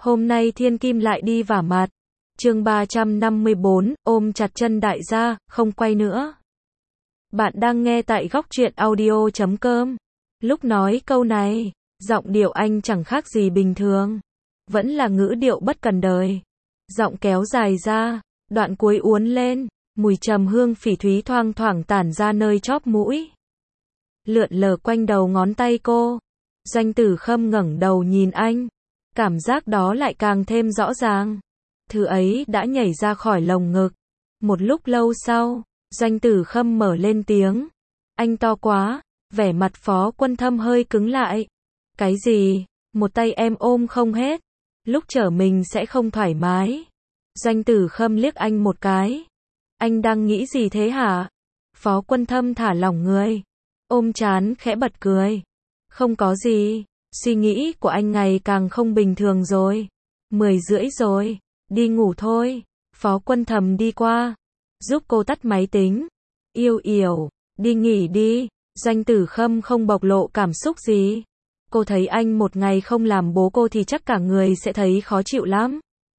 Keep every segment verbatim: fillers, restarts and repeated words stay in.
Hôm nay thiên kim lại đi vả mặt. Chương ba trăm năm mươi bốn, ôm chặt chân đại gia, không quay nữa. Bạn đang nghe tại góc truyện audio chấm com. Lúc nói câu này, giọng điệu anh chẳng khác gì bình thường. Vẫn là ngữ điệu bất cần đời. Giọng kéo dài ra, đoạn cuối uốn lên, mùi trầm hương phỉ thúy thoang thoảng tản ra nơi chóp mũi. Lượn lờ quanh đầu ngón tay cô. Doanh Tử Khâm ngẩng đầu nhìn anh. Cảm giác đó lại càng thêm rõ ràng. Thứ ấy đã nhảy ra khỏi lồng ngực. Một lúc lâu sau, Doanh Tử Khâm mở lên tiếng. Anh to quá, vẻ mặt Phó Quân Thâm hơi cứng lại. Cái gì? Một tay em ôm không hết. Lúc trở mình sẽ không thoải mái. Doanh Tử Khâm liếc anh một cái. Anh đang nghĩ gì thế hả? Phó Quân Thâm thả lỏng người. Ôm trán khẽ bật cười. Không có gì. Suy nghĩ của anh ngày càng không bình thường rồi. Mười rưỡi rồi. Đi ngủ thôi. Phó Quân Thâm đi qua. Giúp cô tắt máy tính. Yêu yểu. Đi nghỉ đi. Doanh Tử Khâm không bộc lộ cảm xúc gì. Cô thấy anh một ngày không làm bố cô thì chắc cả người sẽ thấy khó chịu lắm.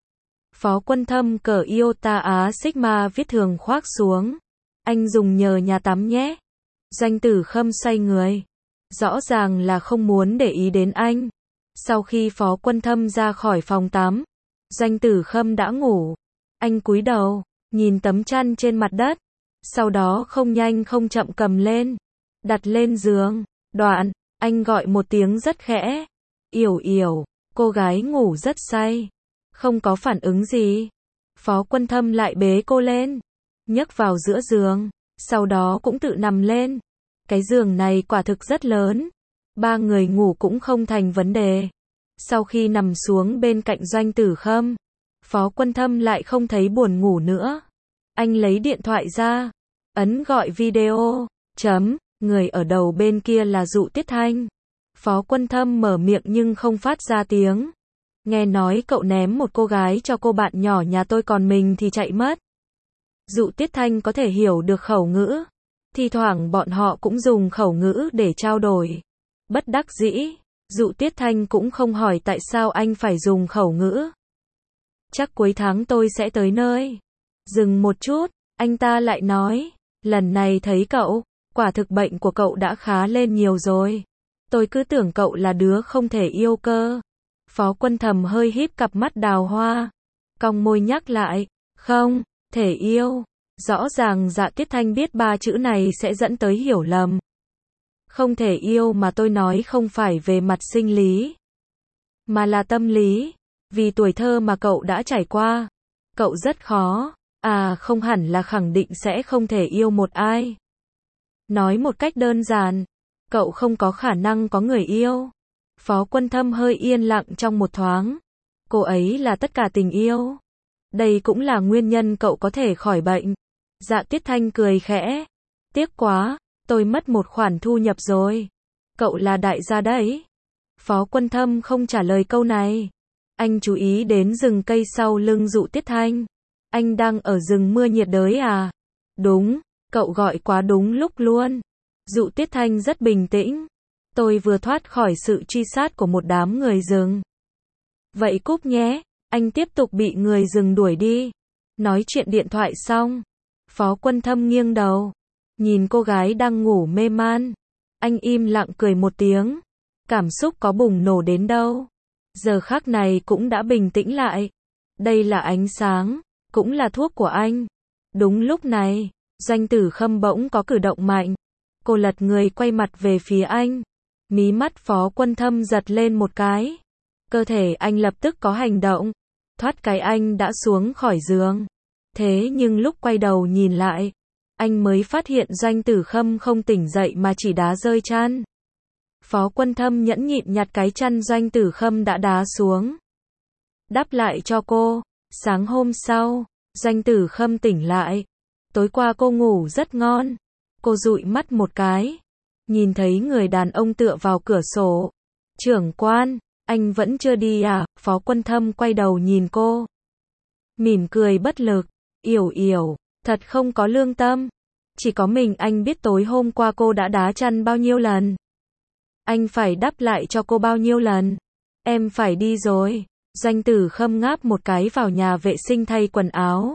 Phó Quân Thâm cởi Iota Á Sigma viết thường khoác xuống. Anh dùng nhờ nhà tắm nhé. Doanh Tử Khâm xoay người. Rõ ràng là không muốn để ý đến anh. Sau khi Phó Quân Thâm ra khỏi phòng tắm, Doanh Tử Khâm đã ngủ. Anh cúi đầu, nhìn tấm chăn trên mặt đất. Sau đó không nhanh không chậm cầm lên. Đặt lên giường. Đoạn, anh gọi một tiếng rất khẽ. Yểu yểu, cô gái ngủ rất say. Không có phản ứng gì. Phó Quân Thâm lại bế cô lên. Nhấc vào giữa giường. Sau đó cũng tự nằm lên. Cái giường này quả thực rất lớn. Ba người ngủ cũng không thành vấn đề. Sau khi nằm xuống bên cạnh Doanh Tử Khâm, Phó Quân Thâm lại không thấy buồn ngủ nữa. Anh lấy điện thoại ra. Ấn gọi video. Chấm. Người ở đầu bên kia là Dụ Tiết Thanh. Phó Quân Thâm mở miệng nhưng không phát ra tiếng. Nghe nói cậu ném một cô gái cho cô bạn nhỏ nhà tôi còn mình thì chạy mất. Dụ Tiết Thanh có thể hiểu được khẩu ngữ. Thi thoảng bọn họ cũng dùng khẩu ngữ để trao đổi. Bất đắc dĩ, Dụ Tiết Thanh cũng không hỏi tại sao anh phải dùng khẩu ngữ. Chắc cuối tháng tôi sẽ tới nơi. Dừng một chút, anh ta lại nói. Lần này thấy cậu, quả thực bệnh của cậu đã khá lên nhiều rồi. Tôi cứ tưởng cậu là đứa không thể yêu cơ. Phó Quân Thâm hơi híp cặp mắt đào hoa. Cong môi nhắc lại. Không, thể yêu. Rõ ràng Dạ Tiết Thanh biết ba chữ này sẽ dẫn tới hiểu lầm. Không thể yêu mà tôi nói không phải về mặt sinh lý, mà là tâm lý. Vì tuổi thơ mà cậu đã trải qua. Cậu rất khó. À không hẳn là khẳng định sẽ không thể yêu một ai. Nói một cách đơn giản, cậu không có khả năng có người yêu. Phó Quân Thâm hơi yên lặng trong một thoáng. Cô ấy là tất cả tình yêu. Đây cũng là nguyên nhân cậu có thể khỏi bệnh. Dạ Tiết Thanh cười khẽ. Tiếc quá, tôi mất một khoản thu nhập rồi. Cậu là đại gia đấy. Phó Quân Thâm không trả lời câu này. Anh chú ý đến rừng cây sau lưng Dụ Tiết Thanh. Anh đang ở rừng mưa nhiệt đới à? Đúng, cậu gọi quá đúng lúc luôn. Dụ Tiết Thanh rất bình tĩnh. Tôi vừa thoát khỏi sự truy sát của một đám người rừng. Vậy cúp nhé, anh tiếp tục bị người rừng đuổi đi. Nói chuyện điện thoại xong, Phó Quân Thâm nghiêng đầu, nhìn cô gái đang ngủ mê man. Anh im lặng cười một tiếng. Cảm xúc có bùng nổ đến đâu, giờ khắc này cũng đã bình tĩnh lại. Đây là ánh sáng, cũng là thuốc của anh. Đúng lúc này, Doanh Tử Khâm bỗng có cử động mạnh. Cô lật người quay mặt về phía anh. Mí mắt Phó Quân Thâm giật lên một cái. Cơ thể anh lập tức có hành động. Thoát cái anh đã xuống khỏi giường. Thế nhưng lúc quay đầu nhìn lại, anh mới phát hiện Doanh Tử Khâm không tỉnh dậy mà chỉ đá rơi chăn. Phó Quân Thâm nhẫn nhịn nhặt cái chăn Doanh Tử Khâm đã đá xuống. Đắp lại cho cô. Sáng hôm sau, Doanh Tử Khâm tỉnh lại. Tối qua cô ngủ rất ngon. Cô dụi mắt một cái. Nhìn thấy người đàn ông tựa vào cửa sổ. Trưởng quan, anh vẫn chưa đi à? Phó Quân Thâm quay đầu nhìn cô. Mỉm cười bất lực. Yểu yểu, thật không có lương tâm. Chỉ có mình anh biết tối hôm qua cô đã đá chăn bao nhiêu lần. Anh phải đắp lại cho cô bao nhiêu lần. Em phải đi rồi. Doanh Tử Khâm ngáp một cái vào nhà vệ sinh thay quần áo.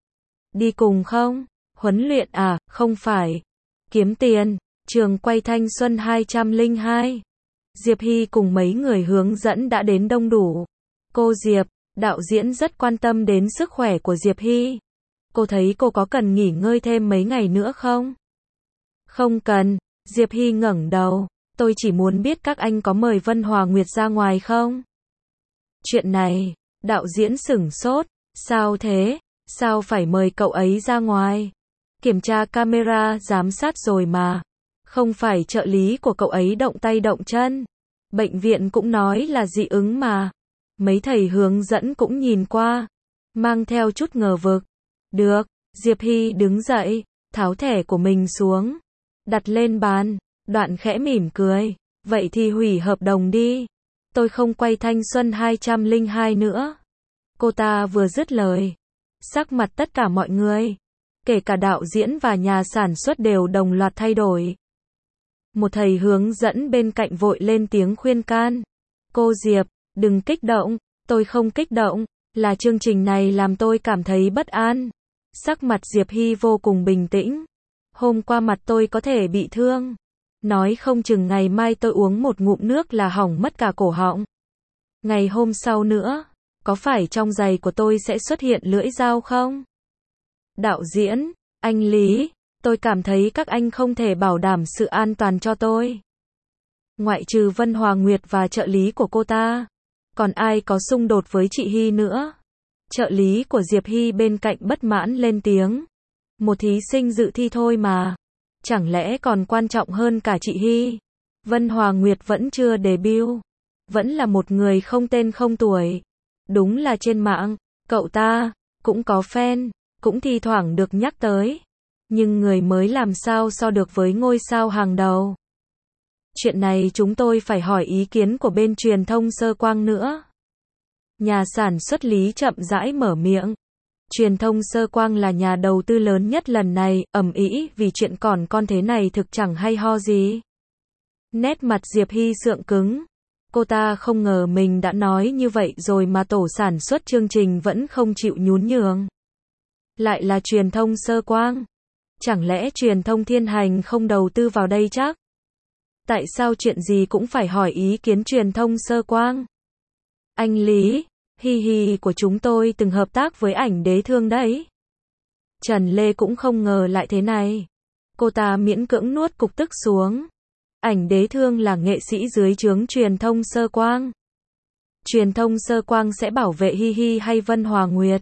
Đi cùng không? Huấn luyện à? Không phải. Kiếm tiền. Trường quay thanh xuân hai không không hai. Diệp Hy cùng mấy người hướng dẫn đã đến đông đủ. Cô Diệp, đạo diễn rất quan tâm đến sức khỏe của Diệp Hy. Cô thấy cô có cần nghỉ ngơi thêm mấy ngày nữa không? Không cần. Diệp Hy ngẩng đầu. Tôi chỉ muốn biết các anh có mời Vân Hòa Nguyệt ra ngoài không? Chuyện này, đạo diễn sửng sốt. Sao thế? Sao phải mời cậu ấy ra ngoài? Kiểm tra camera giám sát rồi mà. Không phải trợ lý của cậu ấy động tay động chân. Bệnh viện cũng nói là dị ứng mà. Mấy thầy hướng dẫn cũng nhìn qua. Mang theo chút ngờ vực. Được, Diệp Hy đứng dậy, tháo thẻ của mình xuống. Đặt lên bàn, Đoạn khẽ mỉm cười. Vậy thì hủy hợp đồng đi. Tôi không quay thanh xuân hai không không hai nữa. Cô ta vừa dứt lời. Sắc mặt tất cả mọi người, kể cả đạo diễn và nhà sản xuất đều đồng loạt thay đổi. Một thầy hướng dẫn bên cạnh vội lên tiếng khuyên can. Cô Diệp, đừng kích động. Tôi không kích động, là chương trình này làm tôi cảm thấy bất an. Sắc mặt Diệp Hy vô cùng bình tĩnh. Hôm qua mặt tôi có thể bị thương. Nói không chừng ngày mai tôi uống một ngụm nước là hỏng mất cả cổ họng. Ngày hôm sau nữa, có phải trong giày của tôi sẽ xuất hiện lưỡi dao không? Đạo diễn, anh Lý, tôi cảm thấy các anh không thể bảo đảm sự an toàn cho tôi. Ngoại trừ Vân Hòa Nguyệt và trợ lý của cô ta, còn ai có xung đột với chị Hy nữa? Trợ lý của Diệp Hy bên cạnh bất mãn lên tiếng. Một thí sinh dự thi thôi mà. Chẳng lẽ còn quan trọng hơn cả chị Hy? Vân Hòa Nguyệt vẫn chưa debut. Vẫn là một người không tên không tuổi. Đúng là trên mạng, cậu ta cũng có fan, cũng thi thoảng được nhắc tới. Nhưng người mới làm sao so được với ngôi sao hàng đầu. Chuyện này chúng tôi phải hỏi ý kiến của bên truyền thông Sơ Quang nữa. Nhà sản xuất Lý chậm rãi mở miệng. Truyền thông Sơ Quang là nhà đầu tư lớn nhất lần này, ầm ĩ vì chuyện còn con thế này thực chẳng hay ho gì. Nét mặt Diệp Hy sượng cứng. Cô ta không ngờ mình đã nói như vậy rồi mà tổ sản xuất chương trình vẫn không chịu nhún nhường. Lại là truyền thông Sơ Quang. Chẳng lẽ truyền thông Thiên Hành không đầu tư vào đây chắc? Tại sao chuyện gì cũng phải hỏi ý kiến truyền thông Sơ Quang? Anh Lý, Hi hi của chúng tôi từng hợp tác với ảnh đế thương đấy. Trần Lê cũng không ngờ lại thế này. Cô ta miễn cưỡng nuốt cục tức xuống. Ảnh đế thương là nghệ sĩ dưới trướng truyền thông Sơ Quang. Truyền thông Sơ Quang sẽ bảo vệ Hi hi hay Vân Hòa Nguyệt?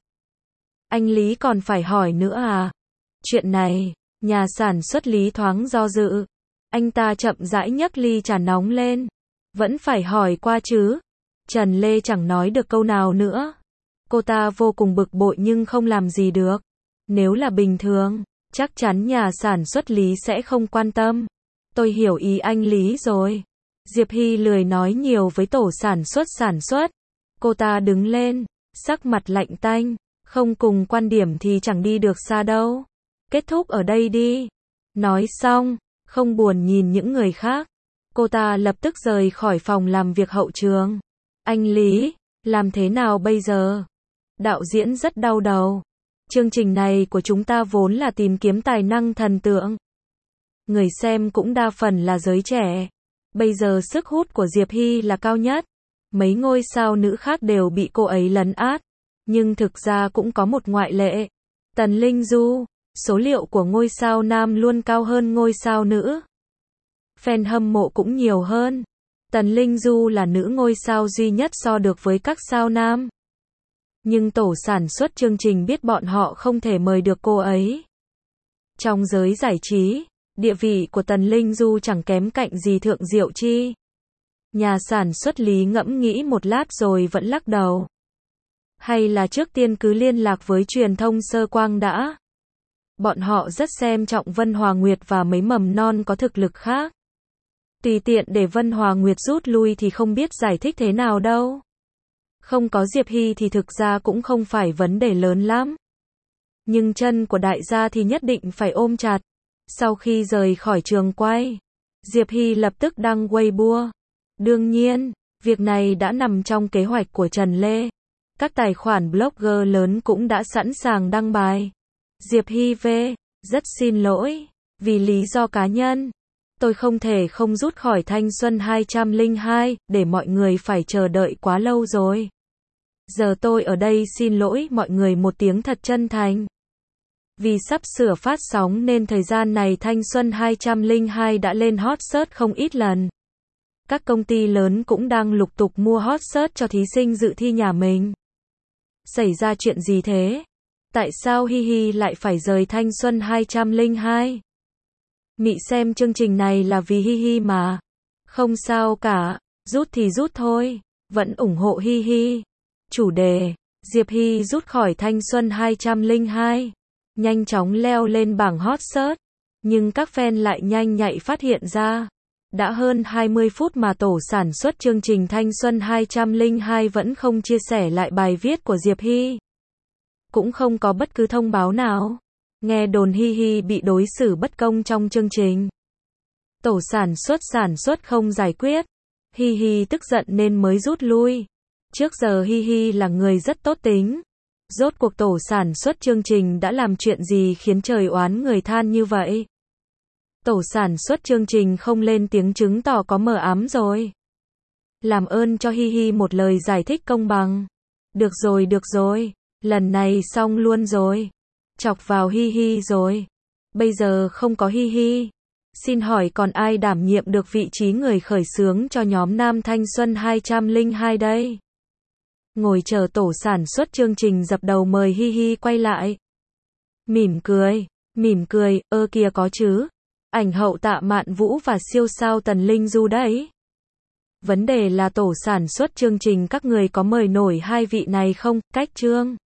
Anh Lý còn phải hỏi nữa à? Chuyện này, nhà sản xuất Lý thoáng do dự. Anh ta chậm rãi nhấc ly trà nóng lên. Vẫn phải hỏi qua chứ. Trần Lê chẳng nói được câu nào nữa. Cô ta vô cùng bực bội nhưng không làm gì được. Nếu là bình thường, chắc chắn nhà sản xuất Lý sẽ không quan tâm. Tôi hiểu ý anh Lý rồi. Diệp Hy lười nói nhiều với tổ sản xuất sản xuất. Cô ta đứng lên, sắc mặt lạnh tanh. Không cùng quan điểm thì chẳng đi được xa đâu. Kết thúc ở đây đi. Nói xong, không buồn nhìn những người khác. Cô ta lập tức rời khỏi phòng làm việc hậu trường. Anh Lý, làm thế nào bây giờ? Đạo diễn rất đau đầu. Chương trình này của chúng ta vốn là tìm kiếm tài năng thần tượng. Người xem cũng đa phần là giới trẻ. Bây giờ sức hút của Diệp Hy là cao nhất. Mấy ngôi sao nữ khác đều bị cô ấy lấn át. Nhưng thực ra cũng có một ngoại lệ. Tần Linh Du, số liệu của ngôi sao nam luôn cao hơn ngôi sao nữ. Fan hâm mộ cũng nhiều hơn. Tần Linh Du là nữ ngôi sao duy nhất so được với các sao nam. Nhưng tổ sản xuất chương trình biết bọn họ không thể mời được cô ấy. Trong giới giải trí, địa vị của Tần Linh Du chẳng kém cạnh gì Thượng Diệu Chi. Nhà sản xuất Lý ngẫm nghĩ một lát rồi vẫn lắc đầu. Hay là trước tiên cứ liên lạc với truyền thông Sơ Quang đã. Bọn họ rất xem trọng Vân Hòa Nguyệt và mấy mầm non có thực lực khác. Tùy tiện để Vân Hòa Nguyệt rút lui thì không biết giải thích thế nào đâu. Không có Diệp Hy thì thực ra cũng không phải vấn đề lớn lắm. Nhưng chân của đại gia thì nhất định phải ôm chặt. Sau khi rời khỏi trường quay, Diệp Hy lập tức đăng Weibo. Đương nhiên, Việc này đã nằm trong kế hoạch của Trần Lê. Các tài khoản blogger lớn cũng đã sẵn sàng đăng bài. Diệp Hy V. Rất xin lỗi. Vì lý do cá nhân, tôi không thể không rút khỏi Thanh Xuân hai không không hai, để mọi người phải chờ đợi quá lâu rồi. Giờ tôi ở đây xin lỗi mọi người một tiếng thật chân thành. Vì sắp sửa phát sóng nên thời gian này Thanh Xuân hai không không hai đã lên hot search không ít lần. Các công ty lớn cũng đang lục tục mua hot search cho thí sinh dự thi nhà mình. Xảy ra chuyện gì thế? Tại sao Hi Hi lại phải rời Thanh Xuân hai không không hai? Mị xem chương trình này là vì Hi Hi mà. Không sao cả, rút thì rút thôi, vẫn ủng hộ Hi Hi. Chủ đề: Diệp Hy rút khỏi Thanh Xuân hai không không hai. Nhanh chóng leo lên bảng hot search, nhưng các fan lại nhanh nhạy phát hiện ra. Đã hơn hai mươi phút mà tổ sản xuất chương trình Thanh Xuân hai không không hai vẫn không chia sẻ lại bài viết của Diệp Hy. Cũng không có bất cứ thông báo nào. Nghe đồn Hi Hi bị đối xử bất công trong chương trình. Tổ sản xuất sản xuất không giải quyết. Hi Hi tức giận nên mới rút lui. Trước giờ Hi Hi là người rất tốt tính. Rốt cuộc tổ sản xuất chương trình đã làm chuyện gì khiến trời oán người than như vậy? Tổ sản xuất chương trình không lên tiếng chứng tỏ có mờ ám rồi. Làm ơn cho Hi Hi một lời giải thích công bằng. Được rồi được rồi, lần này xong luôn rồi. Chọc vào Hi Hi rồi. Bây giờ không có Hi Hi. Xin hỏi còn ai đảm nhiệm được vị trí người khởi xướng cho nhóm Nam Thanh Xuân hai không không hai đây? Ngồi chờ tổ sản xuất chương trình dập đầu mời Hi Hi quay lại. Mỉm cười, mỉm cười, ơ kìa có chứ. Ảnh hậu Tạ Mạn Vũ và siêu sao Tần Linh Du đấy. Vấn đề là tổ sản xuất chương trình các người có mời nổi hai vị này không? Cách chương